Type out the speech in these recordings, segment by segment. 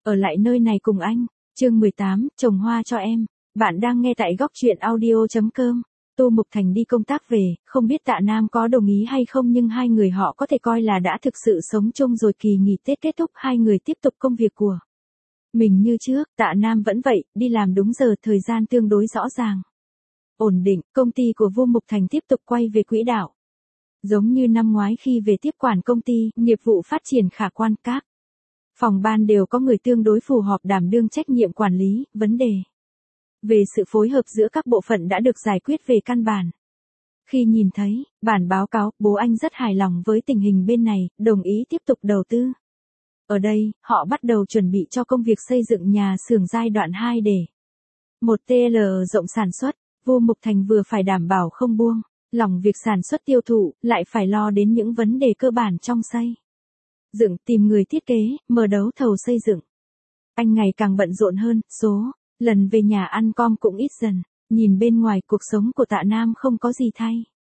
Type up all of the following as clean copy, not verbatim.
Ở lại nơi này cùng anh. Chương 18, trồng hoa cho em. Bạn đang nghe tại góc truyện audio.com. Tô Mục Thành đi công tác về, không biết Tạ Nam có đồng ý hay không, nhưng hai người họ có thể coi là đã thực sự sống chung rồi. Kỳ nghỉ Tết kết thúc, hai người tiếp tục công việc của mình như trước. Tạ Nam vẫn vậy, đi làm đúng giờ, thời gian tương đối rõ ràng, ổn định. Công ty của Vô Mục Thành tiếp tục quay về quỹ đạo. Giống như năm ngoái khi về tiếp quản công ty, nghiệp vụ phát triển khả quan, các phòng ban đều có người tương đối phù hợp đảm đương trách nhiệm quản lý. Vấn đề về sự phối hợp giữa các bộ phận đã được giải quyết về căn bản. Khi nhìn thấy bản báo cáo, bố anh rất hài lòng với tình hình bên này, đồng ý tiếp tục đầu tư. Ở đây, họ bắt đầu chuẩn bị cho công việc xây dựng nhà xưởng giai đoạn 2 để 1TL rộng sản xuất. Vô Mục Thành vừa phải đảm bảo không buông lỏng việc sản xuất tiêu thụ, lại phải lo đến những vấn đề cơ bản trong xây dựng, tìm người thiết kế, mở đấu thầu xây dựng. Anh ngày càng bận rộn hơn, số lần về nhà ăn cơm cũng ít dần. Nhìn bên ngoài, cuộc sống của Tạ Nam không có gì thay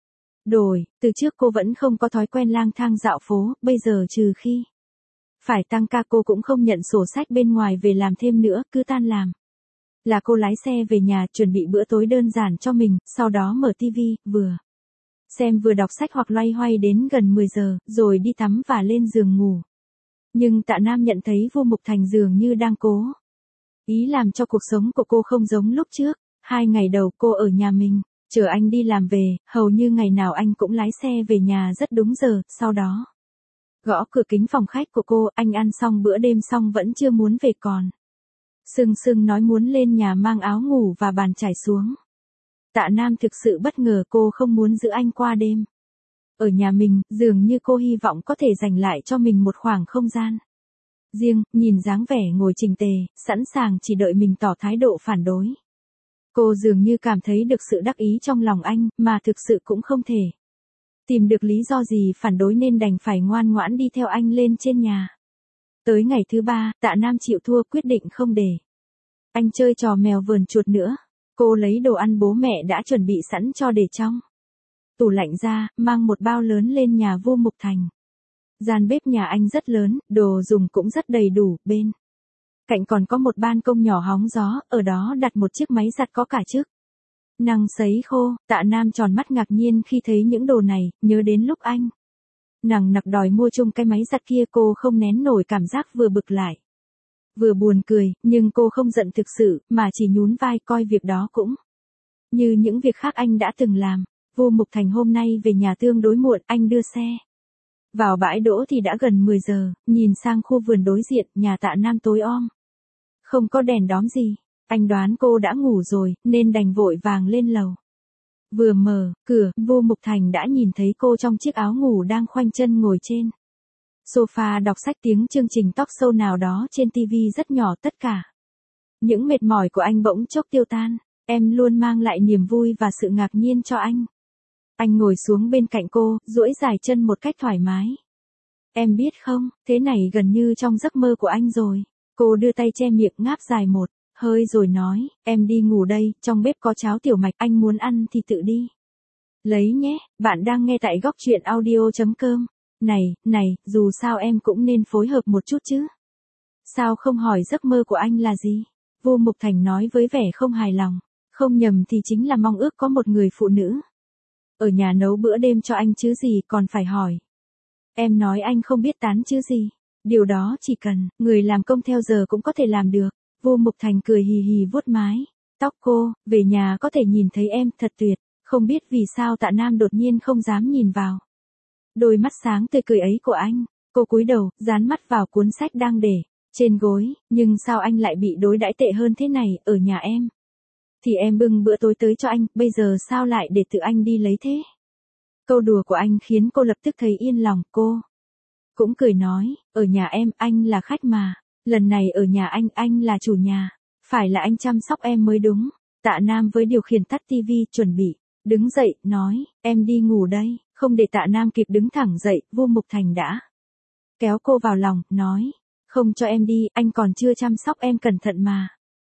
đổi. Từ trước cô vẫn không có thói quen lang thang dạo phố, bây giờ trừ khi phải tăng ca cô cũng không nhận sổ sách bên ngoài về làm thêm nữa, cứ tan làm là cô lái xe về nhà, chuẩn bị bữa tối đơn giản cho mình, sau đó mở tivi, vừa xem vừa đọc sách hoặc loay hoay đến gần 10 giờ, rồi đi tắm và lên giường ngủ. Nhưng Tạ Nam nhận thấy Vô Mục Thành dường như đang cố ý làm cho cuộc sống của cô không giống lúc trước. 2 ngày đầu cô ở nhà mình, chờ anh đi làm về, hầu như ngày nào anh cũng lái xe về nhà rất đúng giờ, sau đó gõ cửa kính phòng khách của cô. Anh ăn xong bữa đêm xong vẫn chưa muốn về, còn sưng nói muốn lên nhà mang áo ngủ và bàn chải xuống. Tạ Nam thực sự bất ngờ, cô không muốn giữ anh qua đêm ở nhà mình, dường như cô hy vọng có thể dành lại cho mình một khoảng không gian riêng. Nhìn dáng vẻ ngồi chỉnh tề, sẵn sàng chỉ đợi mình tỏ thái độ phản đối, cô dường như cảm thấy được sự đắc ý trong lòng anh, mà thực sự cũng không thể tìm được lý do gì phản đối nên đành phải ngoan ngoãn đi theo anh lên trên nhà. Tới ngày thứ 3, Tạ Nam chịu thua, quyết định không để anh chơi trò mèo vờn chuột nữa. Cô lấy đồ ăn bố mẹ đã chuẩn bị sẵn cho để trong tủ lạnh ra, mang một bao lớn lên nhà Vô Mục Thành. Gian bếp nhà anh rất lớn, đồ dùng cũng rất đầy đủ, bên cạnh còn có một ban công nhỏ hóng gió, ở đó đặt một chiếc máy giặt có cả chức năng sấy khô. Tạ Nam tròn mắt ngạc nhiên khi thấy những đồ này, nhớ đến lúc anh nằng nặc đòi mua chung cái máy giặt kia. Cô không nén nổi cảm giác vừa bực lại vừa buồn cười, nhưng cô không giận thực sự, mà chỉ nhún vai coi việc đó cũng như những việc khác anh đã từng làm. Vô Mục Thành hôm nay về nhà tương đối muộn, anh đưa xe vào bãi đỗ thì đã gần 10 giờ, nhìn sang khu vườn đối diện, nhà Tạ Nam tối om, không có đèn đóm gì. Anh đoán cô đã ngủ rồi, nên đành vội vàng lên lầu. Vừa mở cửa, Vô Mục Thành đã nhìn thấy cô trong chiếc áo ngủ đang khoanh chân ngồi trên sofa đọc sách. Tiếng chương trình talk show nào đó trên TV rất nhỏ, tất cả những mệt mỏi của anh bỗng chốc tiêu tan. Em luôn mang lại niềm vui và sự ngạc nhiên cho anh. Anh ngồi xuống bên cạnh cô, duỗi dài chân một cách thoải mái. Em biết không, thế này gần như trong giấc mơ của anh rồi. Cô đưa tay che miệng, ngáp dài một hơi rồi nói, em đi ngủ đây, trong bếp có cháo tiểu mạch, anh muốn ăn thì tự đi lấy nhé. Bạn đang nghe tại góc truyện audio.com. Này, dù sao em cũng nên phối hợp một chút chứ. Sao không hỏi giấc mơ của anh là gì? Vô Mục Thành nói với vẻ không hài lòng. Không nhầm thì chính là mong ước có một người phụ nữ ở nhà nấu bữa đêm cho anh chứ gì, còn phải hỏi. Em nói anh không biết tán chứ gì. Điều đó chỉ cần người làm công theo giờ cũng có thể làm được. Vô Mục Thành cười hì hì vuốt mái tóc cô, về nhà có thể nhìn thấy em, thật tuyệt. Không biết vì sao Tạ Nam đột nhiên không dám nhìn vào đôi mắt sáng tươi cười ấy của anh. Cô cúi đầu, dán mắt vào cuốn sách đang để trên gối. Nhưng sao anh lại bị đối đãi tệ hơn thế này? Ở nhà em thì em bưng bữa tối tới cho anh, bây giờ sao lại để tự anh đi lấy thế? Câu đùa của anh khiến cô lập tức thấy yên lòng. Cô cũng cười nói, ở nhà em, anh là khách mà. Lần này ở nhà anh là chủ nhà. Phải là anh chăm sóc em mới đúng. Tạ Nam với điều khiển tắt tivi, chuẩn bị đứng dậy, nói, em đi ngủ đây. Không để Tạ Nam kịp đứng thẳng dậy, Vô Mục Thành đã kéo cô vào lòng, nói, không cho em đi, anh còn chưa chăm sóc em cẩn thận mà.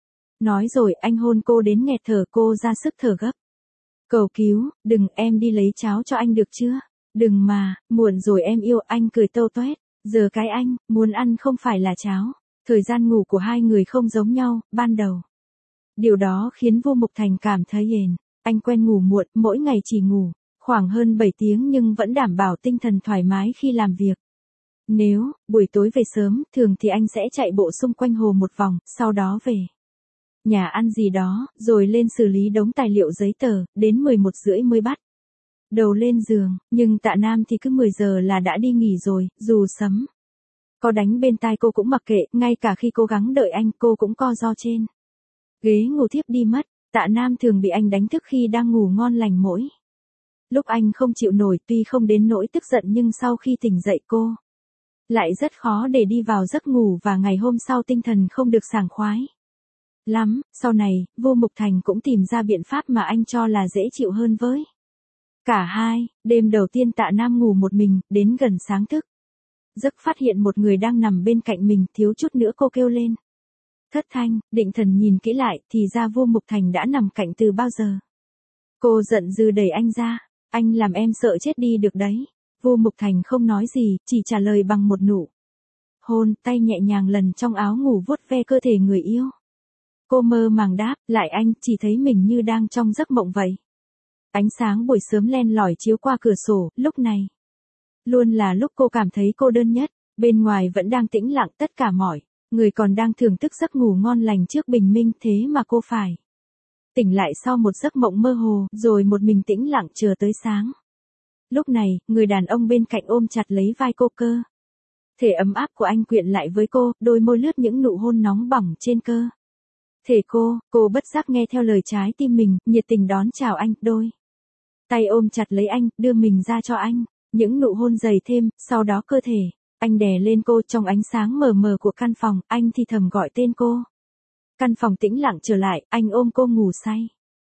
Nói rồi anh hôn cô đến nghẹt thở. Cô ra sức thở gấp, cầu cứu, đừng, em đi lấy cháo cho anh được chưa? Đừng mà, muộn rồi em yêu. Anh cười tâu toét, giờ cái anh muốn ăn không phải là cháo, Thời gian ngủ của hai người không giống nhau, ban đầu. Điều đó khiến Vu Mục Thành cảm thấy hền. Anh quen ngủ muộn, mỗi ngày chỉ ngủ khoảng hơn 7 tiếng nhưng vẫn đảm bảo tinh thần thoải mái khi làm việc. Nếu buổi tối về sớm, thường thì anh sẽ chạy bộ xung quanh hồ một vòng, sau đó về nhà ăn gì đó, rồi lên xử lý đống tài liệu giấy tờ, đến 11 rưỡi mới bắt đầu lên giường, nhưng Tạ Nam thì cứ 10 giờ là đã đi nghỉ rồi, dù sấm có đánh bên tai cô cũng mặc kệ, ngay cả khi cố gắng đợi anh cô cũng co ro trên ghế ngủ thiếp đi mất. Tạ Nam thường bị anh đánh thức khi đang ngủ ngon lành mỗi lúc anh không chịu nổi, tuy không đến nỗi tức giận nhưng sau khi tỉnh dậy cô lại rất khó để đi vào giấc ngủ và ngày hôm sau tinh thần không được sảng khoái lắm. Sau này, Vu Mục Thành cũng tìm ra biện pháp mà anh cho là dễ chịu hơn với cả hai. Đêm đầu tiên Tạ Nam ngủ một mình, đến gần sáng thức giấc phát hiện một người đang nằm bên cạnh mình, thiếu chút nữa cô kêu lên thất thanh. Định thần nhìn kỹ lại thì ra Vu Mục Thành đã nằm cạnh từ bao giờ. Cô giận dữ đẩy anh ra, anh làm em sợ chết đi được đấy. Vu Mục Thành không nói gì, chỉ trả lời bằng một nụ hôn, tay nhẹ nhàng lần trong áo ngủ vuốt ve cơ thể người yêu. Cô mơ màng đáp lại anh, chỉ thấy mình như đang trong giấc mộng vậy. Ánh sáng buổi sớm len lỏi chiếu qua cửa sổ, lúc này luôn là lúc cô cảm thấy cô đơn nhất. Bên ngoài vẫn đang tĩnh lặng, tất cả mọi người còn đang thưởng thức giấc ngủ ngon lành trước bình minh, thế mà cô phải tỉnh lại sau một giấc mộng mơ hồ, rồi một mình tĩnh lặng chờ tới sáng. Lúc này, người đàn ông bên cạnh ôm chặt lấy vai cô, cơ thể ấm áp của anh quyện lại với cô, đôi môi lướt những nụ hôn nóng bỏng trên cơ thể cô bất giác nghe theo lời trái tim mình, nhiệt tình đón chào anh, đôi tay ôm chặt lấy anh, đưa mình ra cho anh. Những nụ hôn dày thêm, sau đó cơ thể anh đè lên cô. Trong ánh sáng mờ mờ của căn phòng, anh thì thầm gọi tên cô. Căn phòng tĩnh lặng trở lại, anh ôm cô ngủ say.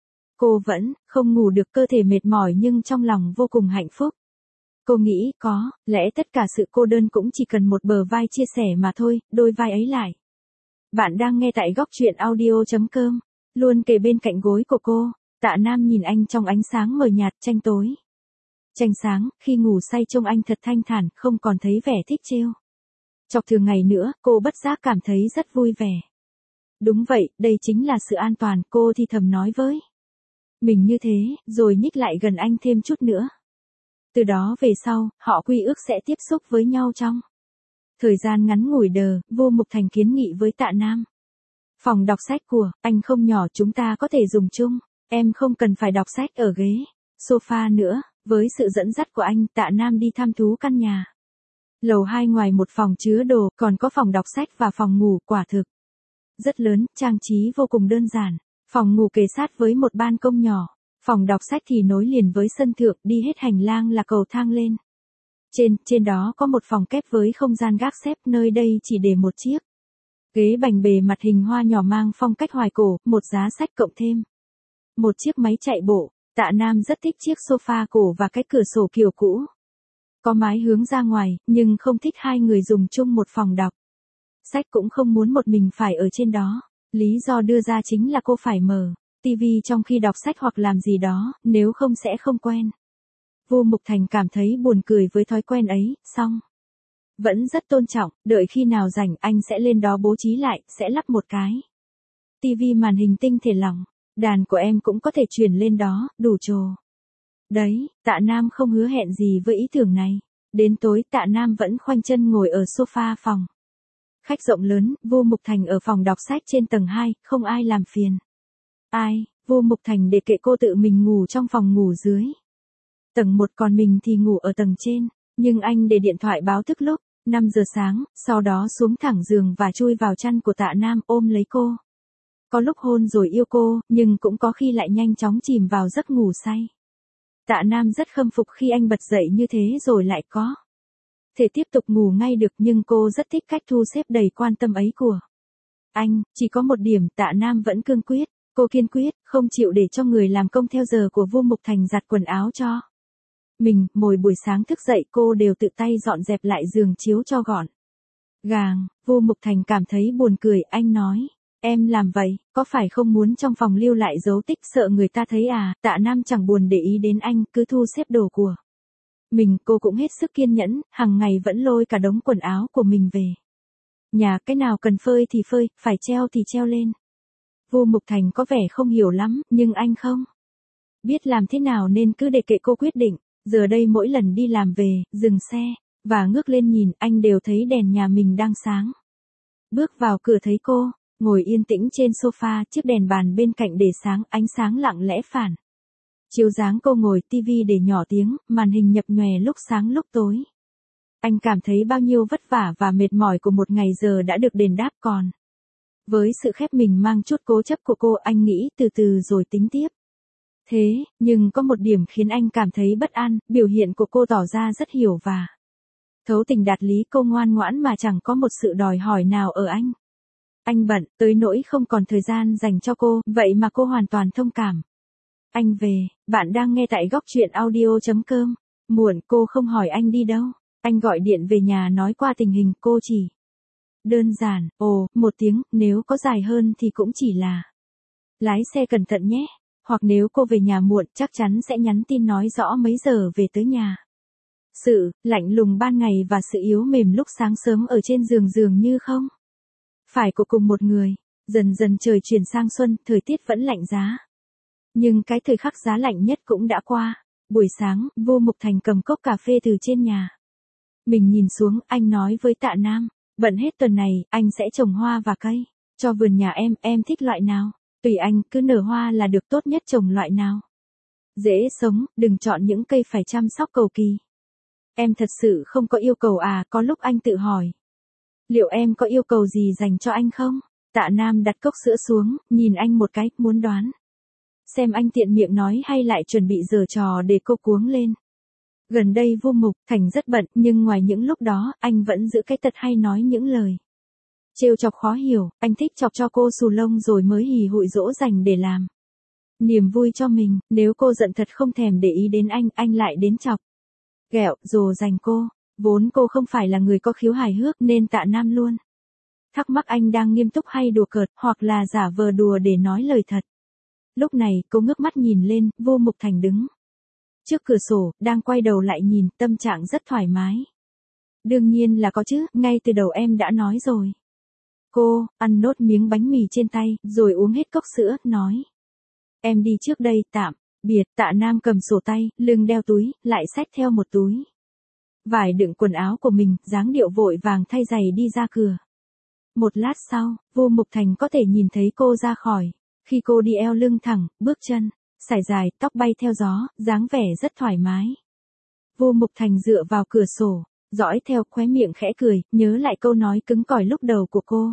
Cô vẫn không ngủ được, cơ thể mệt mỏi nhưng trong lòng vô cùng hạnh phúc. Cô nghĩ có lẽ tất cả sự cô đơn cũng chỉ cần một bờ vai chia sẻ mà thôi, đôi vai ấy lại. Bạn đang nghe tại góc truyện audio.com, luôn kề bên cạnh gối của cô. Tạ Nam nhìn anh trong ánh sáng mờ nhạt, tranh tối tranh sáng. Khi ngủ say trông anh thật thanh thản, không còn thấy vẻ thích trêu chọc thường ngày nữa. Cô bất giác cảm thấy rất vui vẻ. Đúng vậy, đây chính là sự an toàn, cô thì thầm nói với mình như thế, rồi nhích lại gần anh thêm chút nữa. Từ đó về sau, họ quy ước sẽ tiếp xúc với nhau trong thời gian ngắn ngủi đờ. Vu Mục Thành kiến nghị với Tạ Nam. Phòng đọc sách của anh không nhỏ, chúng ta có thể dùng chung. Em không cần phải đọc sách ở ghế sofa nữa. Với sự dẫn dắt của anh, Tạ Nam đi thăm thú căn nhà lầu 2 ngoài một phòng chứa đồ, còn có phòng đọc sách và phòng ngủ. Quả thực rất lớn, trang trí vô cùng đơn giản. Phòng ngủ kề sát với một ban công nhỏ. Phòng đọc sách thì nối liền với sân thượng, đi hết hành lang là cầu thang lên. Trên đó có một phòng kép với không gian gác xếp, nơi đây chỉ để một chiếc ghế bành bề mặt hình hoa nhỏ mang phong cách hoài cổ, một giá sách cộng thêm một chiếc máy chạy bộ. Tạ Nam rất thích chiếc sofa cổ và cái cửa sổ kiểu cũ có mái hướng ra ngoài, nhưng không thích hai người dùng chung một phòng đọc sách, cũng không muốn một mình phải ở trên đó. Lý do đưa ra chính là cô phải mở tivi trong khi đọc sách hoặc làm gì đó, nếu không sẽ không quen. Vu Mục Thành cảm thấy buồn cười với thói quen ấy, song vẫn rất tôn trọng. Đợi khi nào rảnh anh sẽ lên đó bố trí lại, sẽ lắp một cái tivi màn hình tinh thể lỏng. Đàn của em cũng có thể chuyển lên đó, đủ trồ. Đấy, Tạ Nam không hứa hẹn gì với ý tưởng này. Đến tối Tạ Nam vẫn khoanh chân ngồi ở sofa phòng khách rộng lớn. Vu Mục Thành ở phòng đọc sách trên tầng 2, không ai làm phiền ai. Vu Mục Thành để kệ cô tự mình ngủ trong phòng ngủ dưới tầng 1, còn mình thì ngủ ở tầng trên. Nhưng anh để điện thoại báo thức lúc 5 giờ sáng, sau đó xuống thẳng giường và chui vào chăn của Tạ Nam, ôm lấy cô. Có lúc hôn rồi yêu cô, nhưng cũng có khi lại nhanh chóng chìm vào giấc ngủ say. Tạ Nam rất khâm phục khi anh bật dậy như thế rồi lại có thể tiếp tục ngủ ngay được, nhưng cô rất thích cách thu xếp đầy quan tâm ấy của anh. Chỉ có một điểm, Tạ Nam vẫn cương quyết. Cô kiên quyết, không chịu để cho người làm công theo giờ của Vu Mục Thành giặt quần áo cho mình. Mỗi buổi sáng thức dậy cô đều tự tay dọn dẹp lại giường chiếu cho gọn gàng. Vu Mục Thành cảm thấy buồn cười, anh nói. Em làm vậy, có phải không muốn trong phòng lưu lại dấu tích, sợ người ta thấy à? Tạ Nam chẳng buồn để ý đến anh, cứ thu xếp đồ của mình. Cô cũng hết sức kiên nhẫn, hàng ngày vẫn lôi cả đống quần áo của mình về Nhà cái nào cần phơi thì phơi, phải treo thì treo lên. Vu Mục Thành có vẻ không hiểu lắm, nhưng anh không biết làm thế nào nên cứ để kệ cô quyết định. Giờ đây mỗi lần đi làm về, dừng xe, và ngước lên nhìn, anh đều thấy đèn nhà mình đang sáng. Bước vào cửa thấy cô, ngồi yên tĩnh trên sofa, chiếc đèn bàn bên cạnh để sáng, ánh sáng lặng lẽ phản chiếu dáng cô ngồi, tivi để nhỏ tiếng, màn hình nhập nhòe lúc sáng lúc tối. Anh cảm thấy bao nhiêu vất vả và mệt mỏi của một ngày giờ đã được đền đáp còn. Với sự khép mình mang chút cố chấp của cô, anh nghĩ từ từ rồi tính tiếp. Thế, nhưng có một điểm khiến anh cảm thấy bất an, biểu hiện của cô tỏ ra rất hiểu và thấu tình đạt lý, cô ngoan ngoãn mà chẳng có một sự đòi hỏi nào ở anh. Anh bận, tới nỗi không còn thời gian dành cho cô, vậy mà cô hoàn toàn thông cảm. Anh về, bạn đang nghe tại góc chuyện audio.com. Muộn, cô không hỏi anh đi đâu. Anh gọi điện về nhà nói qua tình hình, cô chỉ đơn giản, một tiếng, nếu có dài hơn thì cũng chỉ là lái xe cẩn thận nhé. Hoặc nếu cô về nhà muộn, chắc chắn sẽ nhắn tin nói rõ mấy giờ về tới nhà. Sự lạnh lùng ban ngày và sự yếu mềm lúc sáng sớm ở trên giường dường như không phải của cùng một người. Dần dần trời chuyển sang xuân, thời tiết vẫn lạnh giá. Nhưng cái thời khắc giá lạnh nhất cũng đã qua. Buổi sáng, Vu Mục Thành cầm cốc cà phê từ trên nhà mình nhìn xuống, anh nói với Tạ Nam, bận hết tuần này, anh sẽ trồng hoa và cây cho vườn nhà em thích loại nào? Tùy anh, cứ nở hoa là được, tốt nhất trồng loại nào dễ sống, đừng chọn những cây phải chăm sóc cầu kỳ. Em thật sự không có yêu cầu à? Có lúc anh tự hỏi, liệu em có yêu cầu gì dành cho anh không? Tạ Nam đặt cốc sữa xuống, nhìn anh một cái, muốn đoán xem anh tiện miệng nói hay lại chuẩn bị giở trò để cô cuống lên. Gần đây Vu Mục Thành rất bận, nhưng ngoài những lúc đó, anh vẫn giữ cái tật hay nói những lời trêu chọc khó hiểu. Anh thích chọc cho cô xù lông rồi mới hì hụi dỗ dành để làm niềm vui cho mình. Nếu cô giận thật không thèm để ý đến anh lại đến chọc ghẹo dồ dành cô. Vốn cô không phải là người có khiếu hài hước nên Tạ Nam luôn thắc mắc anh đang nghiêm túc hay đùa cợt, hoặc là giả vờ đùa để nói lời thật. Lúc này, cô ngước mắt nhìn lên, Vu Mục Thành đứng trước cửa sổ, đang quay đầu lại nhìn, tâm trạng rất thoải mái. Đương nhiên là có chứ, ngay từ đầu em đã nói rồi. Cô ăn nốt miếng bánh mì trên tay, rồi uống hết cốc sữa, nói. Em đi trước đây, tạm biệt. Tạ Nam cầm sổ tay, lưng đeo túi, lại xách theo một túi vải đựng quần áo của mình, dáng điệu vội vàng thay giày đi ra cửa. Một lát sau, Vu Mục Thành có thể nhìn thấy cô ra khỏi. Khi cô đi eo lưng thẳng, bước chân sải dài, tóc bay theo gió, dáng vẻ rất thoải mái. Vu Mục Thành dựa vào cửa sổ, dõi theo, khóe miệng khẽ cười, nhớ lại câu nói cứng cỏi lúc đầu của cô.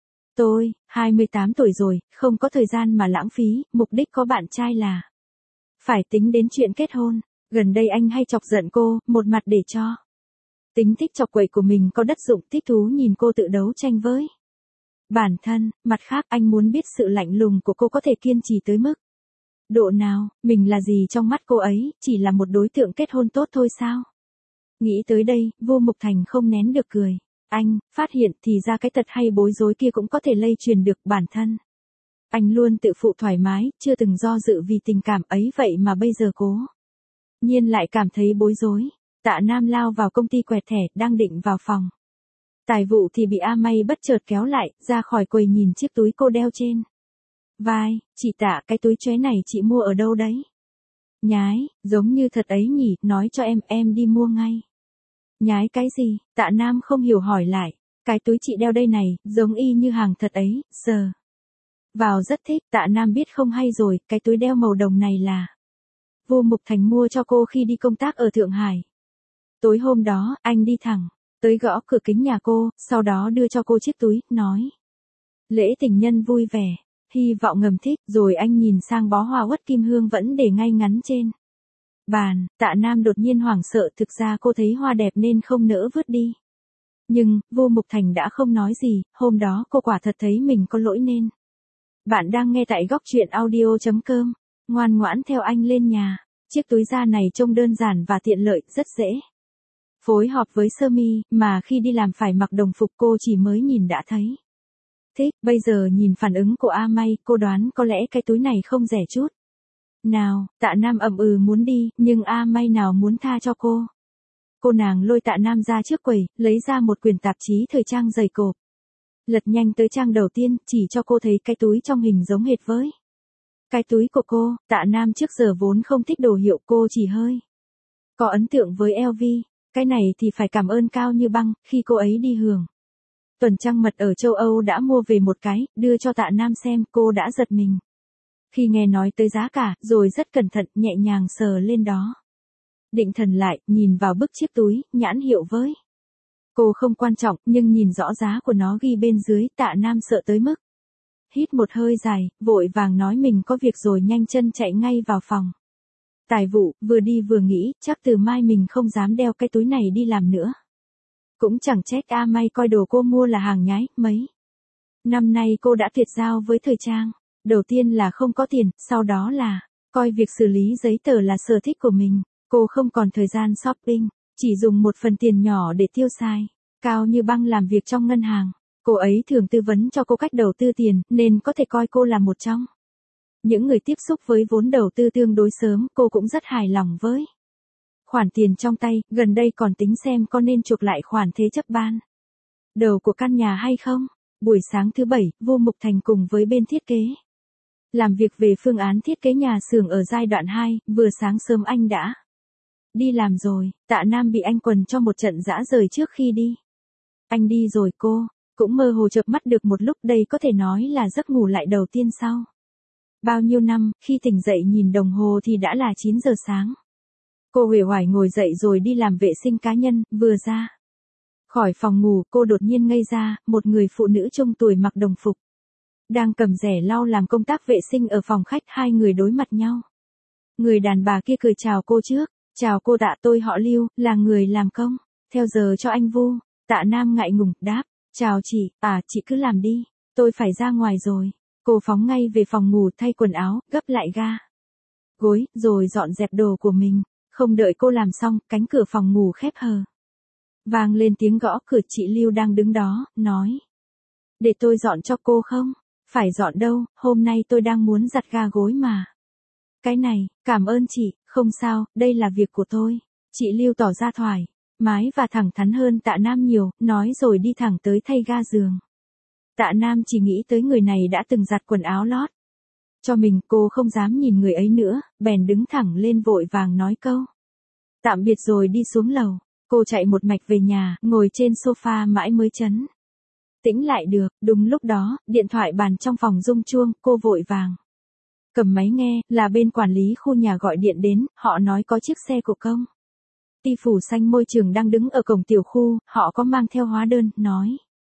Tôi, 28 tuổi rồi, không có thời gian mà lãng phí, mục đích có bạn trai là phải tính đến chuyện kết hôn. Gần đây anh hay chọc giận cô, một mặt để cho tính thích chọc quậy của mình có đất dụng, thích thú nhìn cô tự đấu tranh với bản thân. Mặt khác, anh muốn biết sự lạnh lùng của cô có thể kiên trì tới mức độ nào. Mình là gì trong mắt cô ấy, chỉ là một đối tượng kết hôn tốt thôi sao? Nghĩ tới đây, Vu Mục Thành không nén được cười. Anh phát hiện thì ra cái tật hay bối rối kia cũng có thể lây truyền được bản thân. Anh luôn tự phụ thoải mái, chưa từng do dự vì tình cảm ấy, vậy mà bây giờ cố nhiên lại cảm thấy bối rối. Tạ Nam lao vào công ty quẹt thẻ, đang định vào phòng tài vụ thì bị A May bất chợt kéo lại, ra khỏi quầy nhìn chiếc túi cô đeo trên vai. Chị Tạ, cái túi chóe này chị mua ở đâu đấy? Nhái, giống như thật ấy nhỉ, nói cho em đi mua ngay. Nhái cái gì? Tạ Nam không hiểu hỏi lại. Cái túi chị đeo đây này, giống y như hàng thật ấy, sờ vào rất thích. Tạ Nam biết không hay rồi, cái túi đeo màu đồng này là Vu Mục Thành mua cho cô khi đi công tác ở Thượng Hải. Tối hôm đó, anh đi thẳng tới gõ cửa kính nhà cô, sau đó đưa cho cô chiếc túi, nói. Lễ tình nhân vui vẻ, hy vọng ngầm thích, rồi anh nhìn sang bó hoa uất kim hương vẫn để ngay ngắn trên bàn. Tạ Nam đột nhiên hoảng sợ, thực ra cô thấy hoa đẹp nên không nỡ vứt đi. Nhưng, Vu Mục Thành đã không nói gì, hôm đó cô quả thật thấy mình có lỗi nên. Bạn đang nghe tại góc chuyện audio.com, ngoan ngoãn theo anh lên nhà. Chiếc túi da này trông đơn giản và tiện lợi, rất dễ phối hợp với sơ mi, mà khi đi làm phải mặc đồng phục cô chỉ mới nhìn đã thấy thích. Bây giờ nhìn phản ứng của A May, cô đoán có lẽ cái túi này không rẻ chút nào. Tạ Nam ậm ừ muốn đi, nhưng A May nào muốn tha cho cô. Cô nàng lôi Tạ Nam ra trước quầy, lấy ra một quyển tạp chí thời trang dày cộp. Lật nhanh tới trang đầu tiên, chỉ cho cô thấy cái túi trong hình giống hệt với cái túi của cô. Tạ Nam trước giờ vốn không thích đồ hiệu, cô chỉ hơi có ấn tượng với LV. Cái này thì phải cảm ơn Cao Như Băng, khi cô ấy đi hưởng tuần trăng mật ở châu Âu đã mua về một cái, đưa cho Tạ Nam xem, cô đã giật mình khi nghe nói tới giá cả, rồi rất cẩn thận, nhẹ nhàng sờ lên đó. Định thần lại, nhìn vào bức chiếc túi, nhãn hiệu với cô không quan trọng, nhưng nhìn rõ giá của nó ghi bên dưới, Tạ Nam sợ tới mức hít một hơi dài, vội vàng nói mình có việc rồi nhanh chân chạy ngay vào phòng tài vụ, vừa đi vừa nghĩ, chắc từ mai mình không dám đeo cái túi này đi làm nữa. Cũng chẳng trách may coi đồ cô mua là hàng nhái, mấy năm nay cô đã tuyệt giao với thời trang. Đầu tiên là không có tiền, sau đó là coi việc xử lý giấy tờ là sở thích của mình. Cô không còn thời gian shopping, chỉ dùng một phần tiền nhỏ để tiêu xài. Cao Như Băng làm việc trong ngân hàng, cô ấy thường tư vấn cho cô cách đầu tư tiền, nên có thể coi cô là một trong những người tiếp xúc với vốn đầu tư tương đối sớm. Cô cũng rất hài lòng với khoản tiền trong tay, gần đây còn tính xem có nên chuộc lại khoản thế chấp ban đầu của căn nhà hay không. Buổi sáng thứ Bảy, Vô Mục Thành cùng với bên thiết kế làm việc về phương án thiết kế nhà xưởng ở giai đoạn 2, vừa sáng sớm anh đã đi làm rồi. Tạ Nam bị anh quần cho một trận dã rời trước khi đi. Anh đi rồi cô cũng mơ hồ chợp mắt được một lúc, đây có thể nói là giấc ngủ lại đầu tiên sau bao nhiêu năm. Khi tỉnh dậy nhìn đồng hồ thì đã là 9 giờ sáng. Cô uể oải ngồi dậy rồi đi làm vệ sinh cá nhân, vừa ra khỏi phòng ngủ, cô đột nhiên ngây ra, một người phụ nữ trung tuổi mặc đồng phục đang cầm rẻ lau làm công tác vệ sinh ở phòng khách, hai người đối mặt nhau. Người đàn bà kia cười chào cô trước. Chào cô Tạ, tôi họ Lưu, là người làm công theo giờ cho anh Vu. Tạ Nam ngại ngùng, đáp, chào chị, chị cứ làm đi, tôi phải ra ngoài rồi. Cô phóng ngay về phòng ngủ thay quần áo, gấp lại ga gối, rồi dọn dẹp đồ của mình. Không đợi cô làm xong, cánh cửa phòng ngủ khép hờ. Vang lên tiếng gõ cửa, chị Lưu đang đứng đó, nói. Để tôi dọn cho cô không? Phải dọn đâu, hôm nay tôi đang muốn giặt ga gối mà. Cái này, cảm ơn chị, không sao, đây là việc của tôi. Chị Lưu tỏ ra thoải mái và thẳng thắn hơn Tạ Nam nhiều, nói rồi đi thẳng tới thay ga giường. Tạ Nam chỉ nghĩ tới người này đã từng giặt quần áo lót cho mình, cô không dám nhìn người ấy nữa, bèn đứng thẳng lên vội vàng nói câu tạm biệt rồi đi xuống lầu. Cô chạy một mạch về nhà, ngồi trên sofa mãi mới trấn tĩnh lại được. Đúng lúc đó, điện thoại bàn trong phòng rung chuông, cô vội vàng cầm máy nghe, là bên quản lý khu nhà gọi điện đến, họ nói có chiếc xe của công ty phủ xanh môi trường đang đứng ở cổng tiểu khu, họ có mang theo hóa đơn, nói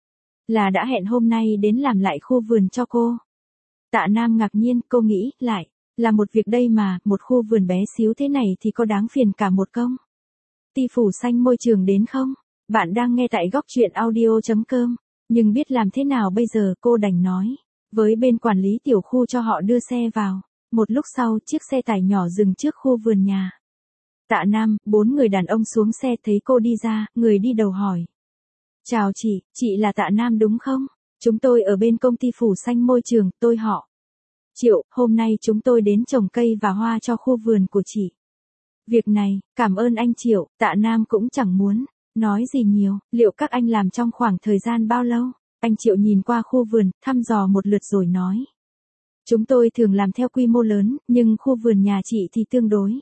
là đã hẹn hôm nay đến làm lại khu vườn cho cô. Tạ Nam ngạc nhiên, cô nghĩ, lại là một việc đây mà, một khu vườn bé xíu thế này thì có đáng phiền cả một công ty phủ xanh môi trường đến không? Bạn đang nghe tại góc truyện audio.com, nhưng biết làm thế nào bây giờ, cô đành nói với bên quản lý tiểu khu cho họ đưa xe vào. Một lúc sau, chiếc xe tải nhỏ dừng trước khu vườn nhà Tạ Nam. 4 người đàn ông xuống xe thấy cô đi ra, người đi đầu hỏi. Chào chị là Tạ Nam đúng không? Chúng tôi ở bên công ty phủ xanh môi trường, tôi họ Triệu, hôm nay chúng tôi đến trồng cây và hoa cho khu vườn của chị. Việc này, cảm ơn anh Triệu. Tạ Nam cũng chẳng muốn nói gì nhiều, liệu các anh làm trong khoảng thời gian bao lâu? Anh Triệu nhìn qua khu vườn, thăm dò một lượt rồi nói. Chúng tôi thường làm theo quy mô lớn, nhưng khu vườn nhà chị thì tương đối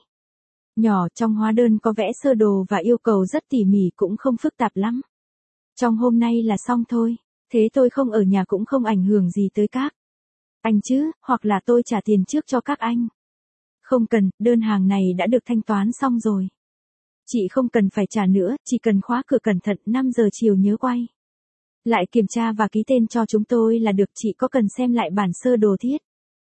nhỏ, trong hóa đơn có vẽ sơ đồ và yêu cầu rất tỉ mỉ, cũng không phức tạp lắm. Trong hôm nay là xong thôi, thế tôi không ở nhà cũng không ảnh hưởng gì tới các anh chứ, hoặc là tôi trả tiền trước cho các anh. Không cần, đơn hàng này đã được thanh toán xong rồi. Chị không cần phải trả nữa, chỉ cần khóa cửa cẩn thận, 5 giờ chiều nhớ quay lại kiểm tra và ký tên cho chúng tôi là được. Chị có cần xem lại bản sơ đồ thiết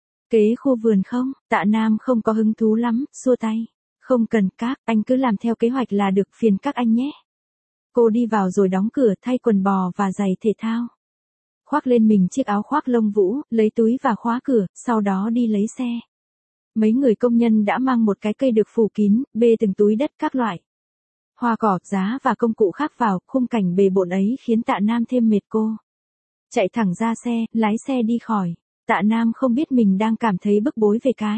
kế khu vườn không? Tạ Nam không có hứng thú lắm, xua tay. Không cần, các anh cứ làm theo kế hoạch là được, phiền các anh nhé. Cô đi vào rồi đóng cửa, thay quần bò và giày thể thao. Khoác lên mình chiếc áo khoác lông vũ, lấy túi và khóa cửa, sau đó đi lấy xe. Mấy người công nhân đã mang một cái cây được phủ kín, bê từng túi đất các loại hoa cỏ, giá và công cụ khác vào. Khung cảnh bề bộn ấy khiến Tạ Nam thêm mệt. Cô chạy thẳng ra xe, lái xe đi khỏi. Tạ Nam không biết mình đang cảm thấy bức bối về cái.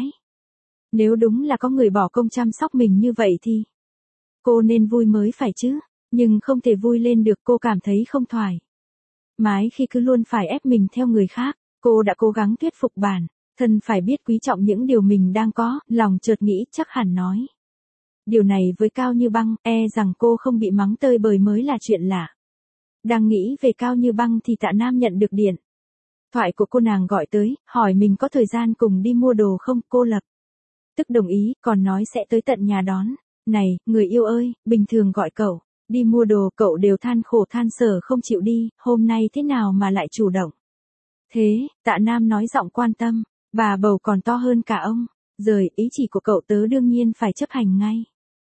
Nếu đúng là có người bỏ công chăm sóc mình như vậy thì cô nên vui mới phải chứ, nhưng không thể vui lên được, cô cảm thấy không thoải Mãi khi cứ luôn phải ép mình theo người khác, cô đã cố gắng thuyết phục bản thân phải biết quý trọng những điều mình đang có, lòng chợt nghĩ chắc hẳn nói. Điều này với Cao Như Băng, rằng cô không bị mắng tơi bời mới là chuyện lạ. Đang nghĩ về Cao Như Băng thì Tạ Nam nhận được điện thoại của cô, nàng gọi tới, hỏi mình có thời gian cùng đi mua đồ không, cô lập tức đồng ý, còn nói sẽ tới tận nhà đón. Này, người yêu ơi, bình thường gọi cậu đi mua đồ cậu đều than khổ than sở không chịu đi, hôm nay thế nào mà lại chủ động. Thế, Tạ Nam nói giọng quan tâm, bà bầu còn to hơn cả ông, rời ý chỉ của cậu tớ đương nhiên phải chấp hành ngay.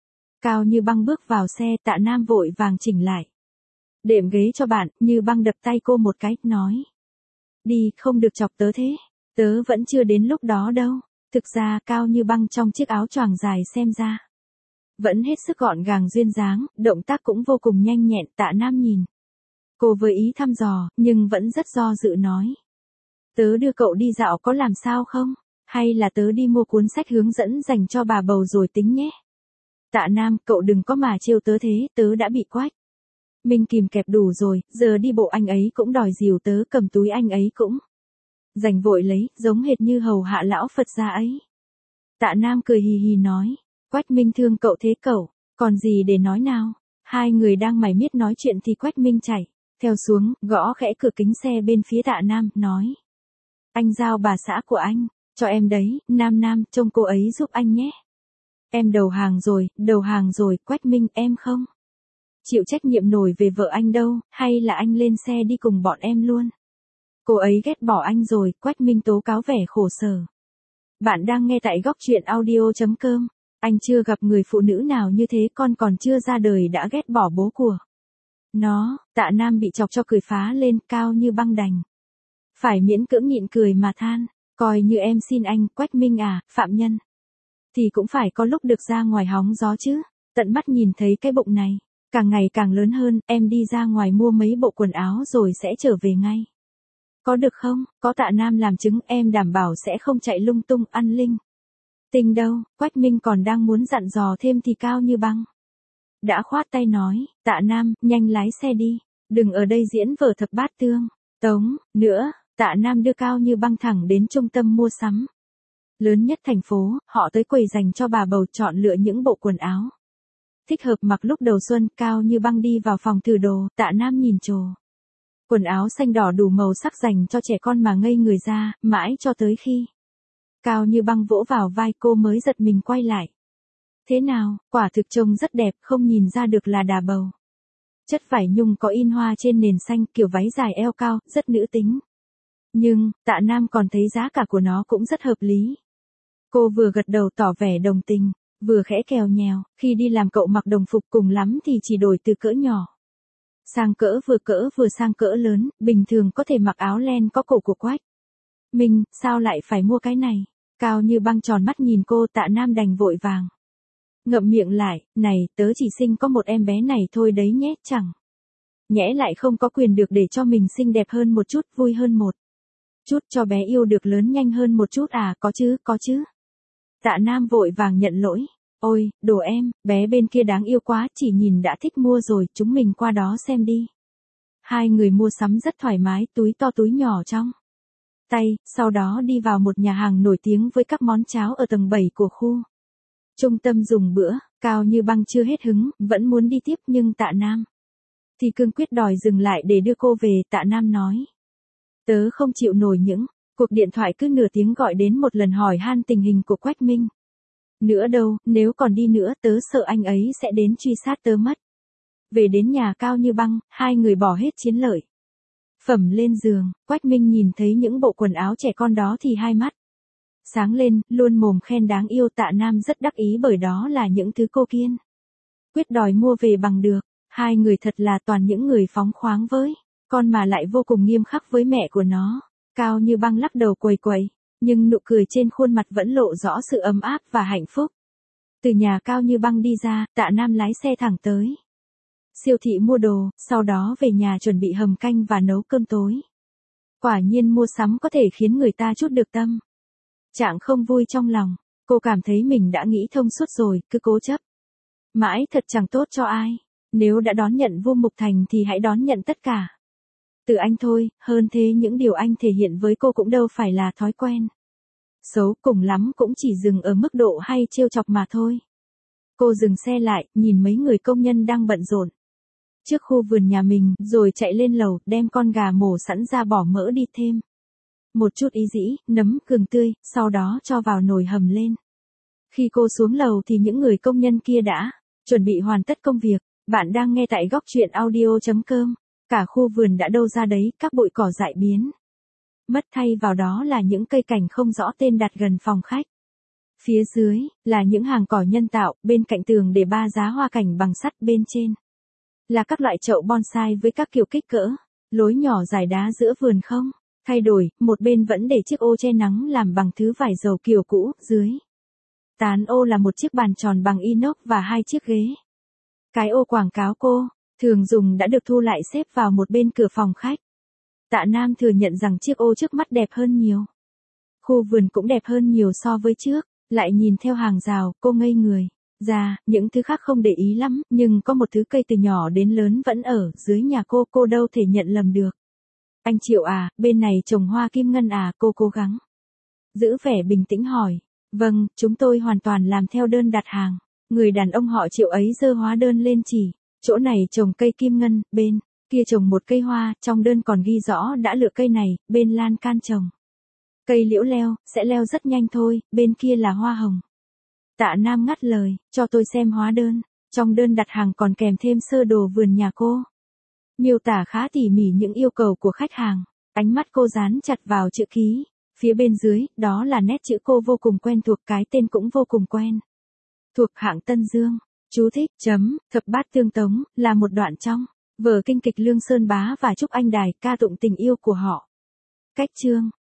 Cao Như Băng bước vào xe, Tạ Nam vội vàng chỉnh lại đệm ghế cho bạn, Như Băng đập tay cô một cái, nói. Đi, không được chọc tớ thế, tớ vẫn chưa đến lúc đó đâu. Thực ra Cao Như Băng trong chiếc áo choàng dài xem ra vẫn hết sức gọn gàng duyên dáng, động tác cũng vô cùng nhanh nhẹn. Tạ Nam nhìn cô với ý thăm dò, nhưng vẫn rất do dự nói. Tớ đưa cậu đi dạo có làm sao không? Hay là tớ đi mua cuốn sách hướng dẫn dành cho bà bầu rồi tính nhé? Tạ Nam, cậu đừng có mà trêu tớ thế, tớ đã bị Quách Minh kìm kẹp đủ rồi, giờ đi bộ anh ấy cũng đòi dìu tớ, cầm túi anh ấy cũng giành vội lấy, giống hệt như hầu hạ lão Phật gia ấy. Tạ Nam cười hì hì nói. Quách Minh thương cậu thế cậu, còn gì để nói nào? Hai người đang mải miết nói chuyện thì Quách Minh chạy theo xuống, gõ khẽ cửa kính xe bên phía Tạ Nam, nói. Anh giao bà xã của anh cho em đấy, Nam, trông cô ấy giúp anh nhé. Em đầu hàng rồi, Quách Minh, em không chịu trách nhiệm nổi về vợ anh đâu, hay là anh lên xe đi cùng bọn em luôn. Cô ấy ghét bỏ anh rồi, Quách Minh tố cáo vẻ khổ sở. Bạn đang nghe tại góc truyện audio.com. Anh chưa gặp người phụ nữ nào như thế, con còn chưa ra đời đã ghét bỏ bố của nó. Tạ Nam bị chọc cho cười phá lên. Cao Như Băng đành phải miễn cưỡng nhịn cười mà than. Coi như em xin anh, Quách Minh à, phạm nhân thì cũng phải có lúc được ra ngoài hóng gió chứ. Tận mắt nhìn thấy cái bụng này càng ngày càng lớn hơn, em đi ra ngoài mua mấy bộ quần áo rồi sẽ trở về ngay. Có được không? Có Tạ Nam làm chứng, em đảm bảo sẽ không chạy lung tung ăn linh tinh đâu. Quách Minh còn đang muốn dặn dò thêm thì Cao Như Băng đã khoát tay nói. Tạ Nam, nhanh lái xe đi, đừng ở đây diễn vở thập bát tương tống nữa. Tạ Nam đưa Cao Như Băng thẳng đến trung tâm mua sắm lớn nhất thành phố. Họ tới quầy dành cho bà bầu chọn lựa những bộ quần áo thích hợp mặc lúc đầu xuân. Cao Như Băng đi vào phòng thử đồ, Tạ Nam nhìn trồ quần áo xanh đỏ đủ màu sắc dành cho trẻ con mà ngây người ra, mãi cho tới khi Cao Như Băng vỗ vào vai cô mới giật mình quay lại. Thế nào, quả thực trông rất đẹp, không nhìn ra được là đà bầu. Chất vải nhung có in hoa trên nền xanh, kiểu váy dài eo cao, rất nữ tính. Nhưng, Tạ Nam còn thấy giá cả của nó cũng rất hợp lý. Cô vừa gật đầu tỏ vẻ đồng tình, vừa khẽ kèo nhèo. Khi đi làm cậu mặc đồng phục cùng lắm thì chỉ đổi từ cỡ nhỏ sang cỡ vừa sang cỡ lớn, bình thường có thể mặc áo len có cổ của Quách Minh, sao lại phải mua cái này? Cao Như Băng tròn mắt nhìn cô. Tạ Nam đành vội vàng ngậm miệng lại. Này, tớ chỉ sinh có một em bé này thôi đấy nhé, chẳng nhẽ lại không có quyền được để cho mình xinh đẹp hơn một chút, vui hơn một chút, cho bé yêu được lớn nhanh hơn một chút à? Có chứ. Tạ Nam vội vàng nhận lỗi. Ôi, đồ em, bé bên kia đáng yêu quá, chỉ nhìn đã thích mua rồi, chúng mình qua đó xem đi. Hai người mua sắm rất thoải mái, túi to túi nhỏ trong tay, sau đó đi vào một nhà hàng nổi tiếng với các món cháo ở tầng 7 của khu trung tâm dùng bữa. Cao Như Băng chưa hết hứng, vẫn muốn đi tiếp nhưng Tạ Nam thì cương quyết đòi dừng lại để đưa cô về. Tạ Nam nói. Tớ không chịu nổi những cuộc điện thoại cứ nửa tiếng gọi đến một lần hỏi han tình hình của Quách Minh nữa đâu, nếu còn đi nữa tớ sợ anh ấy sẽ đến truy sát tớ mất. Về đến nhà Cao Như Băng, hai người bỏ hết chiến lợi phẩm lên giường. Quách Minh nhìn thấy những bộ quần áo trẻ con đó thì hai mắt sáng lên, luôn mồm khen đáng yêu. Tạ Nam rất đắc ý bởi đó là những thứ cô kiên quyết đòi mua về bằng được. Hai người thật là toàn những người phóng khoáng với con mà lại vô cùng nghiêm khắc với mẹ của nó. Cao Như Băng lắc đầu quầy quầy, nhưng nụ cười trên khuôn mặt vẫn lộ rõ sự ấm áp và hạnh phúc. Từ nhà Cao Như Băng đi ra, Tạ Nam lái xe thẳng tới siêu thị mua đồ, sau đó về nhà chuẩn bị hầm canh và nấu cơm tối. Quả nhiên mua sắm có thể khiến người ta chút được tâm trạng không vui trong lòng. Cô cảm thấy mình đã nghĩ thông suốt rồi, cứ cố chấp mãi thật chẳng tốt cho ai. Nếu đã đón nhận vua Mục Thành thì hãy đón nhận tất cả. Từ anh thôi, hơn thế những điều anh thể hiện với cô cũng đâu phải là thói quen. Xấu cùng lắm cũng chỉ dừng ở mức độ hay trêu chọc mà thôi. Cô dừng xe lại, nhìn mấy người công nhân đang bận rộn trước khu vườn nhà mình, rồi chạy lên lầu, đem con gà mổ sẵn ra bỏ mỡ đi thêm. Một chút ý dĩ, nấm, gừng tươi, sau đó cho vào nồi hầm lên. Khi cô xuống lầu thì những người công nhân kia đã chuẩn bị hoàn tất công việc. Bạn đang nghe tại góc truyện audio.com. Cả khu vườn đã đâu ra đấy, các bụi cỏ dại biến mất, thay vào đó là những cây cảnh không rõ tên đặt gần phòng khách. Phía dưới là những hàng cỏ nhân tạo, bên cạnh tường để 3 giá hoa cảnh bằng sắt, bên trên là các loại chậu bonsai với các kiểu kích cỡ. Lối nhỏ dài đá giữa vườn không thay đổi, một bên vẫn để chiếc ô che nắng làm bằng thứ vải dầu kiểu cũ, dưới tán ô là một chiếc bàn tròn bằng inox và 2 chiếc ghế. Cái ô quảng cáo cô thường dùng đã được thu lại xếp vào một bên cửa phòng khách. Tạ Nam thừa nhận rằng chiếc ô trước mắt đẹp hơn nhiều. Khu vườn cũng đẹp hơn nhiều so với trước, lại nhìn theo hàng rào, cô ngây người ra, những thứ khác không để ý lắm, nhưng có một thứ cây từ nhỏ đến lớn vẫn ở dưới nhà cô đâu thể nhận lầm được. Anh Triệu à, bên này trồng hoa kim ngân à, cô cố gắng giữ vẻ bình tĩnh hỏi. Vâng, chúng tôi hoàn toàn làm theo đơn đặt hàng. Người đàn ông họ Triệu ấy giơ hóa đơn lên chỉ. Chỗ này trồng cây kim ngân, bên kia trồng một cây hoa, trong đơn còn ghi rõ đã lựa cây này, bên lan can trồng cây liễu leo, sẽ leo rất nhanh thôi, bên kia là hoa hồng. Tạ Nam ngắt lời, cho tôi xem hóa đơn. Trong đơn đặt hàng còn kèm thêm sơ đồ vườn nhà cô. Miêu tả khá tỉ mỉ những yêu cầu của khách hàng. Ánh mắt cô dán chặt vào chữ ký. Phía bên dưới, đó là nét chữ cô vô cùng quen thuộc, cái tên cũng vô cùng quen thuộc, hạng Tân Dương. Chú thích, Thập bát tương tống, là một đoạn trong vở kinh kịch Lương Sơn Bá và Trúc Anh Đài ca tụng tình yêu của họ. Cách chương.